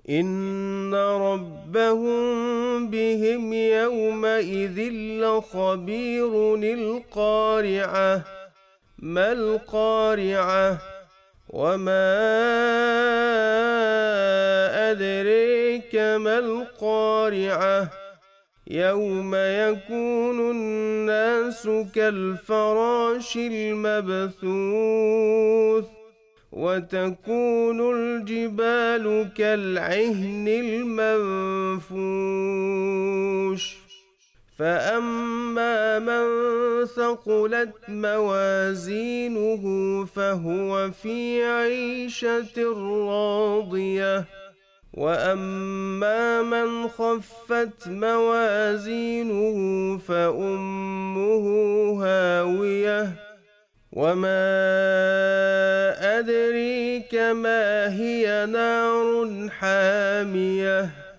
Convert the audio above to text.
إن ربهم بهم يومئذ لخبير. القارعة ما القارعة وما أدريك ما القارعة يوم يكون الناس كالفراش المبثوث وتكون الجبال كالعهن المنفوش فأما من ثقلت موازينه فهو في عيشة راضية وأما من خفت موازينه فأمه هاوية وما أدريك ما هي نار حامية